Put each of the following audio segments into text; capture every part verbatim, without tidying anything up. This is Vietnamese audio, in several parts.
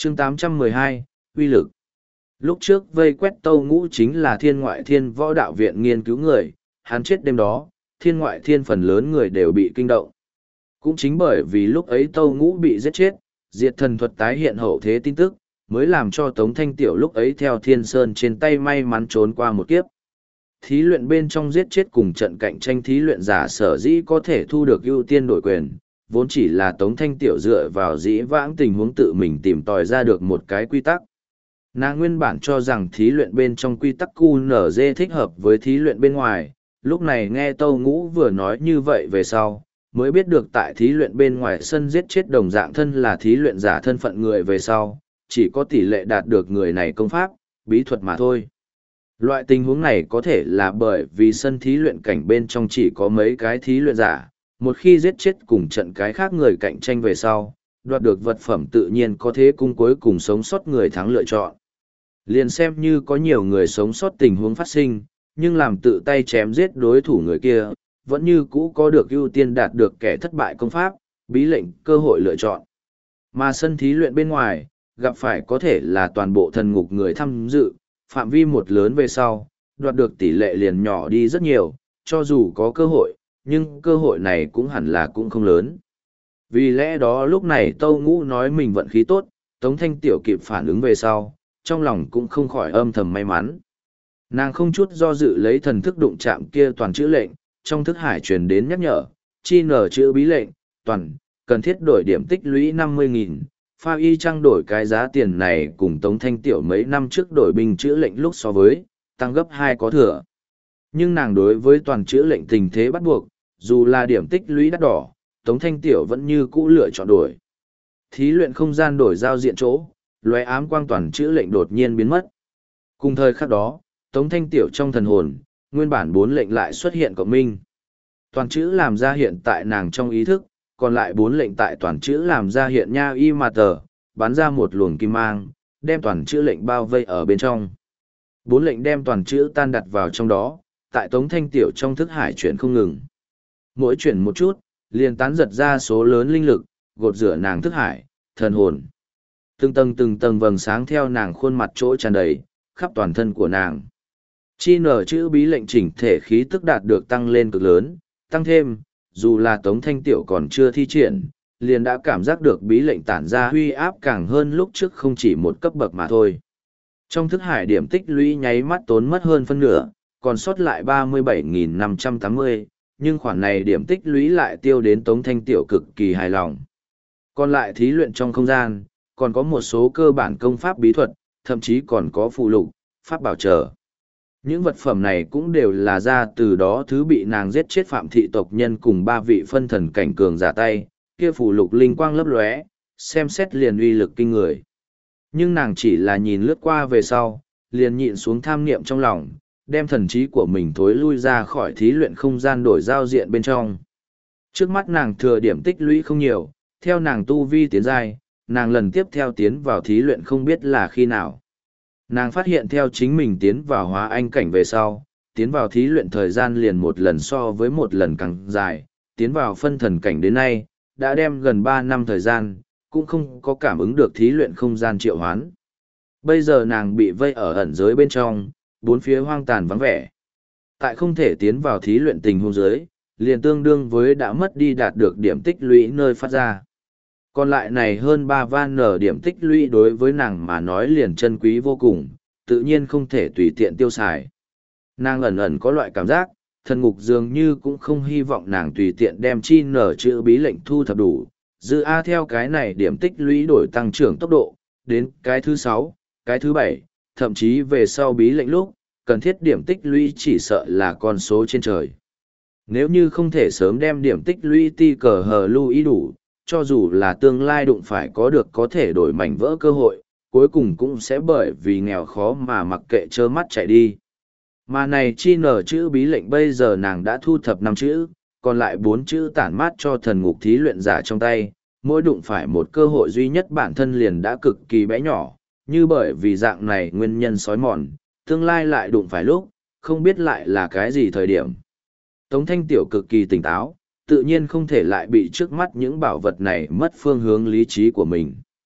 chương tám trăm mười hai, uy lực. Lúc trước vây quét Tâu Ngũ chính là Thiên Ngoại Thiên Võ Đạo Viện nghiên cứu người, hắn chết đêm đó, Thiên Ngoại Thiên phần lớn người đều bị kinh động. Cũng chính bởi vì lúc ấy Tâu Ngũ bị giết chết, diệt thần thuật tái hiện hậu thế tin tức, mới làm cho Tống Thanh Tiểu lúc ấy theo Thiên Sơn trên tay may mắn trốn qua một kiếp. Thí luyện bên trong giết chết cùng trận cạnh tranh thí luyện giả sở dĩ có thể thu được ưu tiên đổi quyền, vốn chỉ là Tống Thanh Tiểu dựa vào dĩ vãng tình huống tự mình tìm tòi ra được một cái quy tắc. Nàng nguyên bản cho rằng thí luyện bên trong quy tắc cu nở dê thích hợp với thí luyện bên ngoài, lúc này nghe Tâu Ngũ vừa nói như vậy về sau, mới biết được tại thí luyện bên ngoài sân giết chết đồng dạng thân là thí luyện giả thân phận người về sau, chỉ có tỷ lệ đạt được người này công pháp, bí thuật mà thôi. Loại tình huống này có thể là bởi vì sân thí luyện cảnh bên trong chỉ có mấy cái thí luyện giả, một khi giết chết cùng trận cái khác người cạnh tranh về sau, đoạt được vật phẩm tự nhiên có thế cung cuối cùng sống sót người thắng lựa chọn. Liền xem như có nhiều người sống sót tình huống phát sinh, nhưng làm tự tay chém giết đối thủ người kia, vẫn như cũ có được ưu tiên đạt được kẻ thất bại công pháp, bí lệnh, cơ hội lựa chọn. Mà sân thí luyện bên ngoài, gặp phải có thể là toàn bộ thần ngục người tham dự, phạm vi một lớn về sau, đoạt được tỷ lệ liền nhỏ đi rất nhiều, cho dù có cơ hội, nhưng cơ hội này cũng hẳn là cũng không lớn. Vì lẽ đó lúc này Tâu Ngũ nói mình vận khí tốt, Tống Thanh Tiểu kịp phản ứng về sau, trong lòng cũng không khỏi âm thầm may mắn. Nàng không chút do dự lấy thần thức đụng chạm kia toàn chữ lệnh, trong thức hải truyền đến nhắc nhở, chi nở chữ bí lệnh, toàn, cần thiết đổi điểm tích lũy năm mươi nghìn. Pha y trang đổi cái giá tiền này cùng Tống Thanh Tiểu mấy năm trước đổi bình chữ lệnh lúc so với, tăng gấp hai có thừa. Nhưng nàng đối với toàn chữ lệnh tình thế bắt buộc, dù là điểm tích lũy đắt đỏ, Tống Thanh Tiểu vẫn như cũ lựa chọn đổi. Thí luyện không gian đổi giao diện chỗ, lóe ám quang toàn chữ lệnh đột nhiên biến mất. Cùng thời khắc đó, Tống Thanh Tiểu trong thần hồn, nguyên bản bốn lệnh lại xuất hiện cộng minh. Toàn chữ làm ra hiện tại nàng trong ý thức, còn lại bốn lệnh tại toàn chữ làm ra hiện nha y mà tờ, bắn ra một luồng kim mang, đem toàn chữ lệnh bao vây ở bên trong. Bốn lệnh đem toàn chữ tan đặt vào trong đó, tại Tống Thanh Tiểu trong thức hải chuyển không ngừng. Mỗi chuyển một chút, liền tán giật ra số lớn linh lực, gột rửa nàng thức hải, thần hồn. Từng tầng từng tầng vầng sáng theo nàng khuôn mặt chỗ tràn đầy, khắp toàn thân của nàng. Chi nở chữ bí lệnh chỉnh thể khí tức đạt được tăng lên cực lớn, tăng thêm, dù là Tống Thanh Tiểu còn chưa thi triển, liền đã cảm giác được bí lệnh tản ra huy áp càng hơn lúc trước không chỉ một cấp bậc mà thôi. Trong thức hải điểm tích lũy nháy mắt tốn mất hơn phân nửa, còn sót lại ba mươi bảy nghìn năm trăm tám mươi, nhưng khoản này điểm tích lũy lại tiêu đến Tống Thanh Tiểu cực kỳ hài lòng. Còn lại thí luyện trong không gian, còn có một số cơ bản công pháp bí thuật, thậm chí còn có phụ lục, pháp bảo trợ. Những vật phẩm này cũng đều là ra từ đó thứ bị nàng giết chết phạm thị tộc nhân cùng ba vị phân thần cảnh cường giả tay, kia phụ lục linh quang lấp lóe, xem xét liền uy lực kinh người. Nhưng nàng chỉ là nhìn lướt qua về sau, liền nhịn xuống tham niệm trong lòng, đem thần trí của mình thối lui ra khỏi thí luyện không gian đổi giao diện bên trong. Trước mắt nàng thừa điểm tích lũy không nhiều, theo nàng tu vi tiến giai, nàng lần tiếp theo tiến vào thí luyện không biết là khi nào. Nàng phát hiện theo chính mình tiến vào hóa anh cảnh về sau, tiến vào thí luyện thời gian liền một lần so với một lần càng dài, tiến vào phân thần cảnh đến nay, đã đem gần ba năm thời gian, cũng không có cảm ứng được thí luyện không gian triệu hoán. Bây giờ nàng bị vây ở ẩn giới bên trong, bốn phía hoang tàn vắng vẻ. Tại không thể tiến vào thí luyện tình huống giới, liền tương đương với đã mất đi đạt được điểm tích lũy nơi phát ra. Còn lại này hơn ba van nở điểm tích lũy đối với nàng mà nói liền chân quý vô cùng, tự nhiên không thể tùy tiện tiêu xài. Nàng ẩn ẩn có loại cảm giác, thần ngục dường như cũng không hy vọng nàng tùy tiện đem chi nở chữ bí lệnh thu thập đủ, dư A theo cái này điểm tích lũy đổi tăng trưởng tốc độ, đến cái thứ sáu, cái thứ bảy, thậm chí về sau bí lệnh lúc, cần thiết điểm tích lũy chỉ sợ là con số trên trời. Nếu như không thể sớm đem điểm tích lũy ti cờ hờ lưu ý đủ, cho dù là tương lai đụng phải có được có thể đổi mảnh vỡ cơ hội, cuối cùng cũng sẽ bởi vì nghèo khó mà mặc kệ trơ mắt chạy đi. Mà này chi nở chữ bí lệnh bây giờ nàng đã thu thập năm chữ, còn lại bốn chữ tản mát cho thần ngục thí luyện giả trong tay, mỗi đụng phải một cơ hội duy nhất bản thân liền đã cực kỳ bé nhỏ, như bởi vì dạng này nguyên nhân sói mòn, tương lai lại đụng phải lúc, không biết lại là cái gì thời điểm. Tống Thanh Tiểu cực kỳ tỉnh táo, tự nhiên không thể lại bị trước mắt những bảo vật này mất phương hướng lý trí của mình.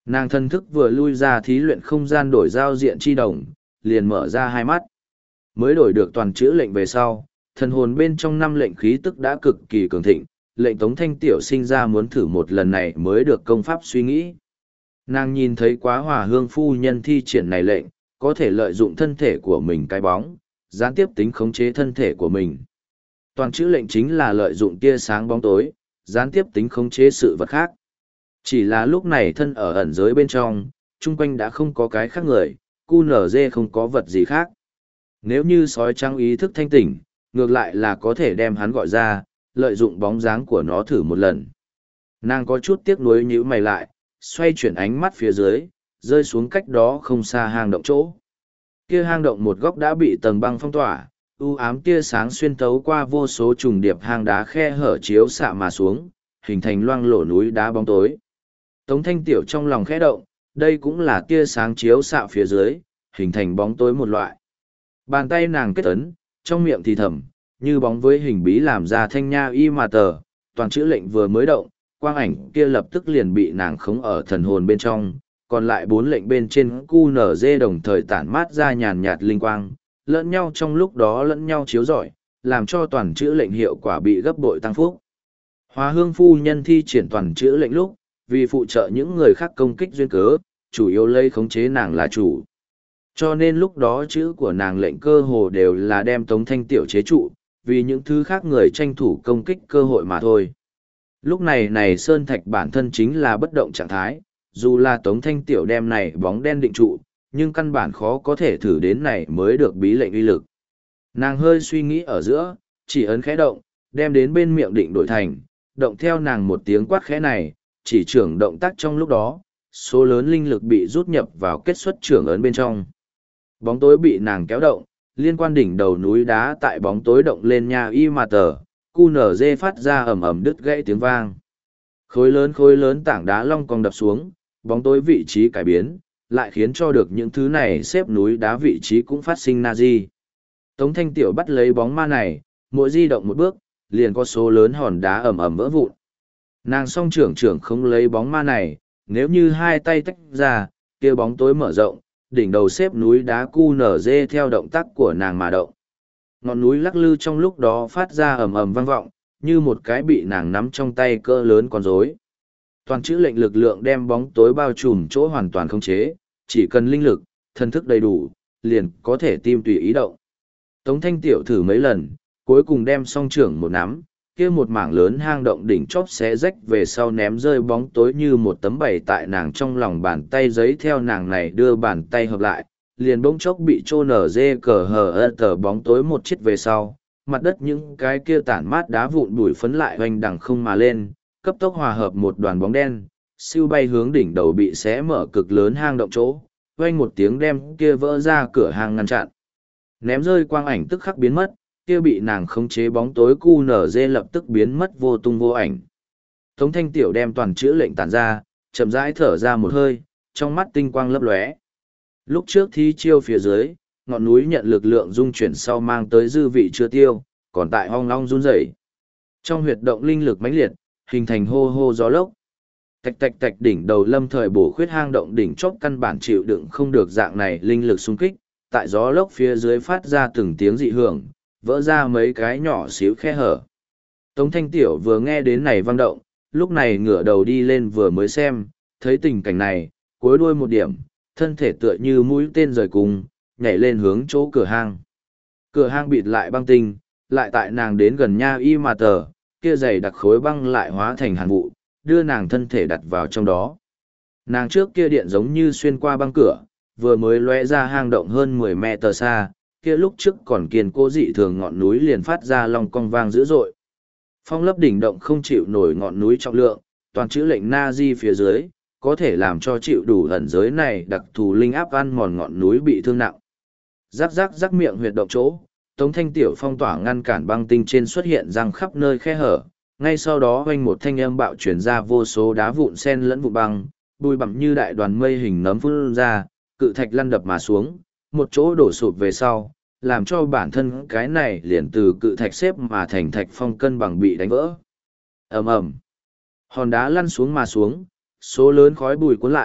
Nàng thân thức vừa lui ra thí luyện không gian đổi giao diện chi đồng, liền mở ra hai mắt. Mới đổi được toàn chữ lệnh về sau, thần hồn bên trong năm lệnh khí tức đã cực kỳ cường thịnh, lệnh Tống Thanh Tiểu sinh ra muốn thử một lần này mới được công pháp suy nghĩ. Nàng nhìn thấy quá hòa hương phu nhân thi triển này lệnh, có thể lợi dụng thân thể của mình cái bóng, gián tiếp tính khống chế thân thể của mình. Toàn chữ lệnh chính là lợi dụng tia sáng bóng tối, gián tiếp tính khống chế sự vật khác. Chỉ là lúc này thân ở ẩn giới bên trong, chung quanh đã không có cái khác người, cu nở dê không có vật gì khác. Nếu như sói trắng ý thức thanh tỉnh, ngược lại là có thể đem hắn gọi ra, lợi dụng bóng dáng của nó thử một lần. Nàng có chút tiếc nuối nhíu mày lại, xoay chuyển ánh mắt phía dưới, rơi xuống cách đó không xa hang động chỗ. Kia hang động một góc đã bị tầng băng phong tỏa, u ám tia sáng xuyên thấu qua vô số trùng điệp hang đá khe hở chiếu xạ mà xuống, hình thành loang lổ núi đá bóng tối. Tống Thanh Tiểu trong lòng khẽ động, đây cũng là tia sáng chiếu xạ phía dưới, hình thành bóng tối một loại. Bàn tay nàng kết ấn, trong miệng thì thầm, như bóng với hình bí làm ra thanh nha y mà tờ, toàn chữ lệnh vừa mới động, quang ảnh kia lập tức liền bị nàng khống ở thần hồn bên trong, còn lại bốn lệnh bên trên cu nở dê đồng thời tản mát ra nhàn nhạt linh quang, lẫn nhau trong lúc đó lẫn nhau chiếu rọi, làm cho toàn chữ lệnh hiệu quả bị gấp bội tăng phúc. Hóa hương phu nhân thi triển toàn chữ lệnh lúc, vì phụ trợ những người khác công kích duyên cớ, chủ yếu lấy khống chế nàng là chủ. Cho nên lúc đó chữ của nàng lệnh cơ hồ đều là đem Tống Thanh Tiểu chế trụ, vì những thứ khác người tranh thủ công kích cơ hội mà thôi. Lúc này này Sơn Thạch bản thân chính là bất động trạng thái, dù là Tống Thanh Tiểu đem này bóng đen định trụ, nhưng căn bản khó có thể thử đến này mới được bí lệnh uy lực. Nàng hơi suy nghĩ ở giữa, chỉ ấn khẽ động, đem đến bên miệng định đổi thành, động theo nàng một tiếng quát khẽ này, chỉ trưởng động tác trong lúc đó, số lớn linh lực bị rút nhập vào kết xuất trưởng ấn bên trong. Bóng tối bị nàng kéo động, liên quan đỉnh đầu núi đá tại bóng tối động lên nha y mà tờ, cu nở dê phát ra ầm ầm đứt gãy tiếng vang. Khối lớn khối lớn tảng đá long cong đập xuống, bóng tối vị trí cải biến, lại khiến cho được những thứ này xếp núi đá vị trí cũng phát sinh na di. Tống Thanh Tiểu bắt lấy bóng ma này, mỗi di động một bước, liền có số lớn hòn đá ầm ầm vỡ vụn. Nàng song trưởng trưởng không lấy bóng ma này, nếu như hai tay tách ra, kia bóng tối mở rộng, đỉnh đầu xếp núi đá cu nở dê theo động tác của nàng mà động. Ngọn núi lắc lư trong lúc đó phát ra ầm ầm vang vọng, như một cái bị nàng nắm trong tay cỡ lớn con rối. Toàn chữ lệnh lực lượng đem bóng tối bao trùm chỗ hoàn toàn không chế, chỉ cần linh lực, thần thức đầy đủ, liền có thể tim tùy ý động. Tống Thanh Tiểu thử mấy lần, cuối cùng đem song trưởng một nắm, kia một mảng lớn hang động đỉnh chóp xé rách về sau ném rơi bóng tối như một tấm bày tại nàng trong lòng bàn tay giấy theo nàng này đưa bàn tay hợp lại, liền bỗng chốc bị trô nở dê cờ hờ ơ tờ bóng tối một chiếc về sau, mặt đất những cái kia tản mát đá vụn bụi phấn lại hoành đằng không mà lên, cấp tốc hòa hợp một đoàn bóng đen, siêu bay hướng đỉnh đầu bị xé mở cực lớn hang động chỗ, oanh một tiếng đem kia vỡ ra cửa hang ngăn chặn. Ném rơi quang ảnh tức khắc biến mất, kia bị nàng khống chế bóng tối cu nở dê lập tức biến mất vô tung vô ảnh. Tống Thanh Tiểu đem toàn chữ lệnh tản ra, chậm rãi thở ra một hơi, trong mắt tinh quang lấp lóe. Lúc trước thi chiêu phía dưới, ngọn núi nhận lực lượng dung chuyển sau mang tới dư vị chưa tiêu, còn tại hoang long run rẩy. Trong huyệt động linh lực mãnh liệt, hình thành hô hô gió lốc. Tạch tạch tạch đỉnh đầu lâm thời bổ khuyết hang động đỉnh chóp căn bản chịu đựng không được dạng này linh lực xung kích, tại gió lốc phía dưới phát ra từng tiếng dị hưởng, vỡ ra mấy cái nhỏ xíu khe hở. Tống Thanh Tiểu vừa nghe đến này vang động, lúc này ngửa đầu đi lên vừa mới xem, thấy tình cảnh này, cuối đuôi một điểm, thân thể tựa như mũi tên rời cùng, nhảy lên hướng chỗ cửa hang. Cửa hang bịt lại băng tinh, lại tại nàng đến gần nha y mà tờ, kia dày đặc khối băng lại hóa thành hàn vụ, đưa nàng thân thể đặt vào trong đó. Nàng trước kia điện giống như xuyên qua băng cửa, vừa mới lóe ra hang động hơn mười mét tờ xa, kia lúc trước còn kiên cố dị thường ngọn núi liền phát ra long cong vang dữ dội. Phong lấp đỉnh động không chịu nổi ngọn núi trọng lượng, toàn chữ lệnh na di phía dưới, có thể làm cho chịu đủ ẩn giới này đặc thù linh áp ăn mòn ngọn núi bị thương nặng. Rắc rắc rắc miệng huyệt động chỗ, Tống Thanh Tiểu phong tỏa ngăn cản băng tinh trên xuất hiện răng khắp nơi khe hở, ngay sau đó hoanh một thanh âm bạo chuyển ra vô số đá vụn sen lẫn vụ băng, bùi bặm như đại đoàn mây hình nấm phun ra, cự thạch lăn đập mà xuống, một chỗ đổ sụp về sau, làm cho bản thân cái này liền từ cự thạch xếp mà thành thạch phong cân bằng bị đánh vỡ. Ầm ầm, hòn đá lăn xuống mà xuống, số lớn khói bùi cuốn lại,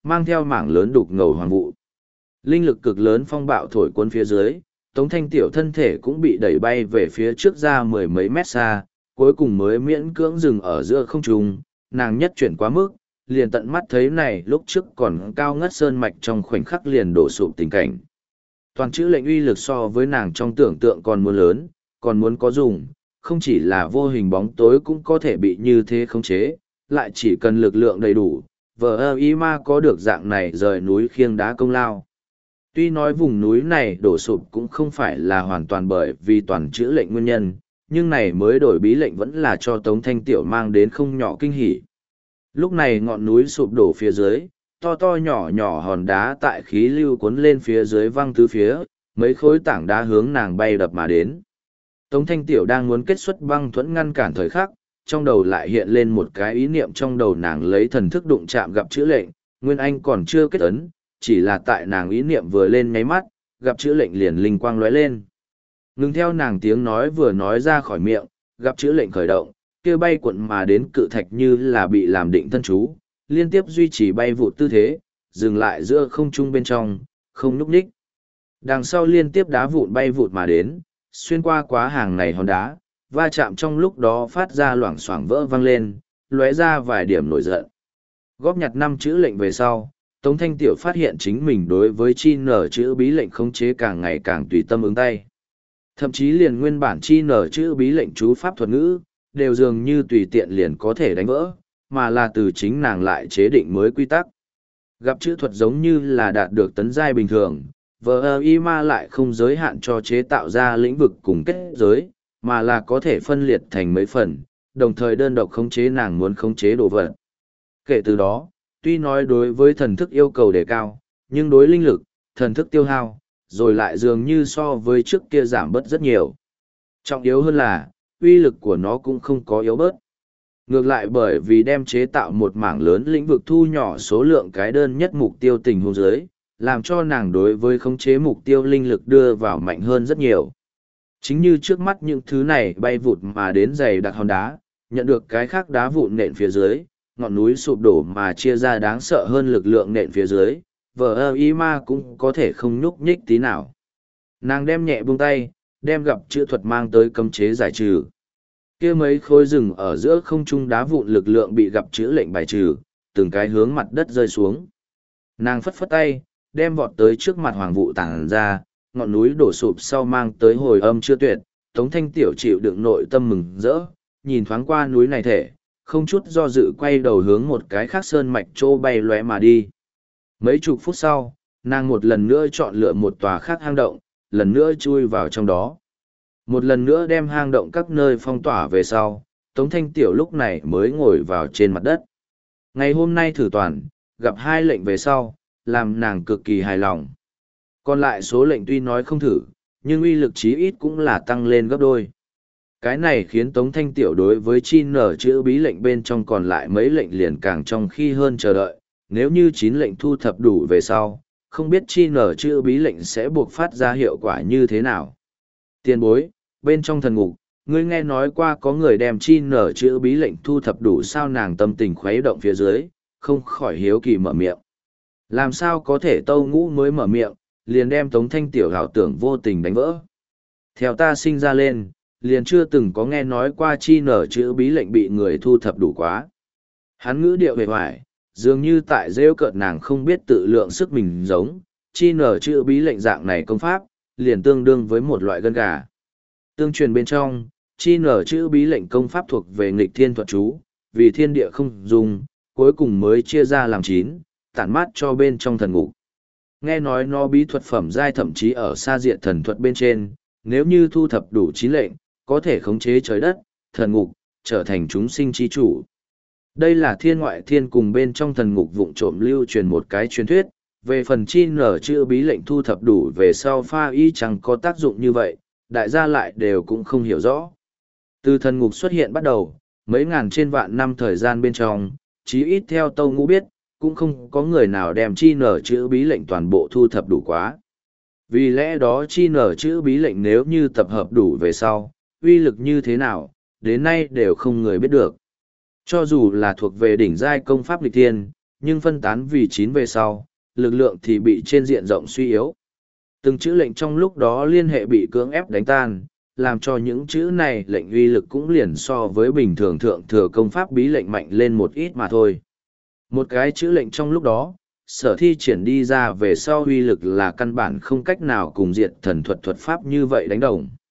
mang theo mảng lớn đục ngầu hoàng vụ. Linh lực cực lớn phong bạo thổi cuốn phía dưới, Tống Thanh Tiểu thân thể cũng bị đẩy bay về phía trước ra mười mấy mét xa, cuối cùng mới miễn cưỡng dừng ở giữa không trung, nàng nhất chuyển quá mức, liền tận mắt thấy này lúc trước còn cao ngất sơn mạch trong khoảnh khắc liền đổ sụp tình cảnh. Toàn chữ lệnh uy lực so với nàng trong tưởng tượng còn muốn lớn, còn muốn có dùng, không chỉ là vô hình bóng tối cũng có thể bị như thế khống chế, lại chỉ cần lực lượng đầy đủ, vờ ơ y ma có được dạng này rời núi khiêng đá công lao. Tuy nói vùng núi này đổ sụp cũng không phải là hoàn toàn bởi vì toàn chữ lệnh nguyên nhân, nhưng này mới đổi bí lệnh vẫn là cho Tống Thanh Tiểu mang đến không nhỏ kinh hỉ. Lúc này ngọn núi sụp đổ phía dưới, to to nhỏ nhỏ hòn đá tại khí lưu cuốn lên phía dưới văng tứ phía, mấy khối tảng đá hướng nàng bay đập mà đến. Tống Thanh Tiểu đang muốn kết xuất băng thuẫn ngăn cản thời khắc, trong đầu lại hiện lên một cái ý niệm trong đầu nàng lấy thần thức đụng chạm gặp chữ lệnh, Nguyên Anh còn chưa kết ấn, chỉ là tại nàng ý niệm vừa lên nháy mắt, gặp chữ lệnh liền linh quang lóe lên. Ngừng theo nàng tiếng nói vừa nói ra khỏi miệng, gặp chữ lệnh khởi động, kia bay cuộn mà đến cự thạch như là bị làm định thân chú, liên tiếp duy trì bay vụt tư thế, dừng lại giữa không trung bên trong, không nhúc nhích. Đằng sau liên tiếp đá vụn bay vụt mà đến, xuyên qua quá hàng này hòn đá, va chạm trong lúc đó phát ra loảng xoảng vỡ vang lên, lóe ra vài điểm nổi giận. Góp nhặt năm chữ lệnh về sau, Tống Thanh Tiểu phát hiện chính mình đối với chi nở chữ bí lệnh khống chế càng ngày càng tùy tâm ứng tay. Thậm chí liền nguyên bản chi nở chữ bí lệnh chú pháp thuật ngữ, đều dường như tùy tiện liền có thể đánh vỡ, mà là từ chính nàng lại chế định mới quy tắc. Gặp chữ thuật giống như là đạt được tấn giai bình thường, vờ y ma lại không giới hạn cho chế tạo ra lĩnh vực cùng kết giới, mà là có thể phân liệt thành mấy phần, đồng thời đơn độc khống chế nàng muốn khống chế đồ vật. Kể từ đó, tuy nói đối với thần thức yêu cầu đề cao, nhưng đối linh lực, thần thức tiêu hao, rồi lại dường như so với trước kia giảm bớt rất nhiều. Trọng yếu hơn là, uy lực của nó cũng không có yếu bớt. Ngược lại bởi vì đem chế tạo một mảng lớn lĩnh vực thu nhỏ số lượng cái đơn nhất mục tiêu tình huống dưới, làm cho nàng đối với khống chế mục tiêu linh lực đưa vào mạnh hơn rất nhiều. Chính như trước mắt những thứ này bay vụt mà đến dày đặc hòn đá, nhận được cái khác đá vụn nện phía dưới, ngọn núi sụp đổ mà chia ra đáng sợ hơn lực lượng nện phía dưới, vờ ơ y ma cũng có thể không nhúc nhích tí nào. Nàng đem nhẹ buông tay, đem gặp chữ thuật mang tới cấm chế giải trừ. Kia mấy khối rừng ở giữa không trung đá vụn lực lượng bị gặp chữ lệnh bài trừ, từng cái hướng mặt đất rơi xuống. Nàng phất phất tay, đem vọt tới trước mặt hoàng vụ tàng ra, ngọn núi đổ sụp sau mang tới hồi âm chưa tuyệt, Tống Thanh Tiểu chịu đựng nội tâm mừng rỡ, nhìn thoáng qua núi này thể, không chút do dự quay đầu hướng một cái khác sơn mạch trô bay lóe mà đi. Mấy chục phút sau, nàng một lần nữa chọn lựa một tòa khác hang động, lần nữa chui vào trong đó. Một lần nữa đem hang động các nơi phong tỏa về sau, Tống Thanh Tiểu lúc này mới ngồi vào trên mặt đất. Ngày hôm nay thử toàn, gặp hai lệnh về sau, làm nàng cực kỳ hài lòng. Còn lại số lệnh tuy nói không thử, nhưng uy lực chí ít cũng là tăng lên gấp đôi. Cái này khiến Tống Thanh Tiểu đối với chi nở chữ bí lệnh bên trong còn lại mấy lệnh liền càng trong khi hơn chờ đợi, nếu như chín lệnh thu thập đủ về sau, không biết chi nở chữ bí lệnh sẽ buộc phát ra hiệu quả như thế nào. Tiền bối, bên trong thần ngục, ngươi nghe nói qua có người đem chi nở chữ bí lệnh thu thập đủ sao nàng tâm tình khuấy động phía dưới, không khỏi hiếu kỳ mở miệng. Làm sao có thể Tâu Ngũ mới mở miệng, liền đem Tống Thanh Tiểu ảo tưởng vô tình đánh vỡ. Theo ta sinh ra lên, liền chưa từng có nghe nói qua chi nở chữ bí lệnh bị người thu thập đủ quá. Hắn ngữ điệu về hoài, dường như tại rêu cợt nàng không biết tự lượng sức mình giống, chi nở chữ bí lệnh dạng này công pháp, liền tương đương với một loại gân gà. Tương truyền bên trong, chi nở chữ bí lệnh công pháp thuộc về nghịch thiên thuật chú, vì thiên địa không dùng, cuối cùng mới chia ra làm chín, tản mát cho bên trong thần ngục. Nghe nói nó bí thuật phẩm giai thậm chí ở xa diện thần thuật bên trên, nếu như thu thập đủ chín lệnh, có thể khống chế trời đất, thần ngục, trở thành chúng sinh chi chủ. Đây là thiên ngoại thiên cùng bên trong thần ngục vụng trộm lưu truyền một cái truyền thuyết, về phần chi nở chữ bí lệnh thu thập đủ về sau pha y chẳng có tác dụng như vậy, đại gia lại đều cũng không hiểu rõ. Từ thần ngục xuất hiện bắt đầu, mấy ngàn trên vạn năm thời gian bên trong, chí ít theo Tâu Ngũ biết, cũng không có người nào đem chi nở chữ bí lệnh toàn bộ thu thập đủ quá. Vì lẽ đó chi nở chữ bí lệnh nếu như tập hợp đủ về sau, uy lực như thế nào, đến nay đều không người biết được. Cho dù là thuộc về đỉnh giai công pháp nghịch thiên, nhưng phân tán vì chín về sau, lực lượng thì bị trên diện rộng suy yếu. Từng chữ lệnh trong lúc đó liên hệ bị cưỡng ép đánh tan, làm cho những chữ này lệnh uy lực cũng liền so với bình thường thượng thừa công pháp bí lệnh mạnh lên một ít mà thôi. Một cái chữ lệnh trong lúc đó, sở thi triển đi ra về sau uy lực là căn bản không cách nào cùng diệt thần thuật thuật pháp như vậy đánh đồng.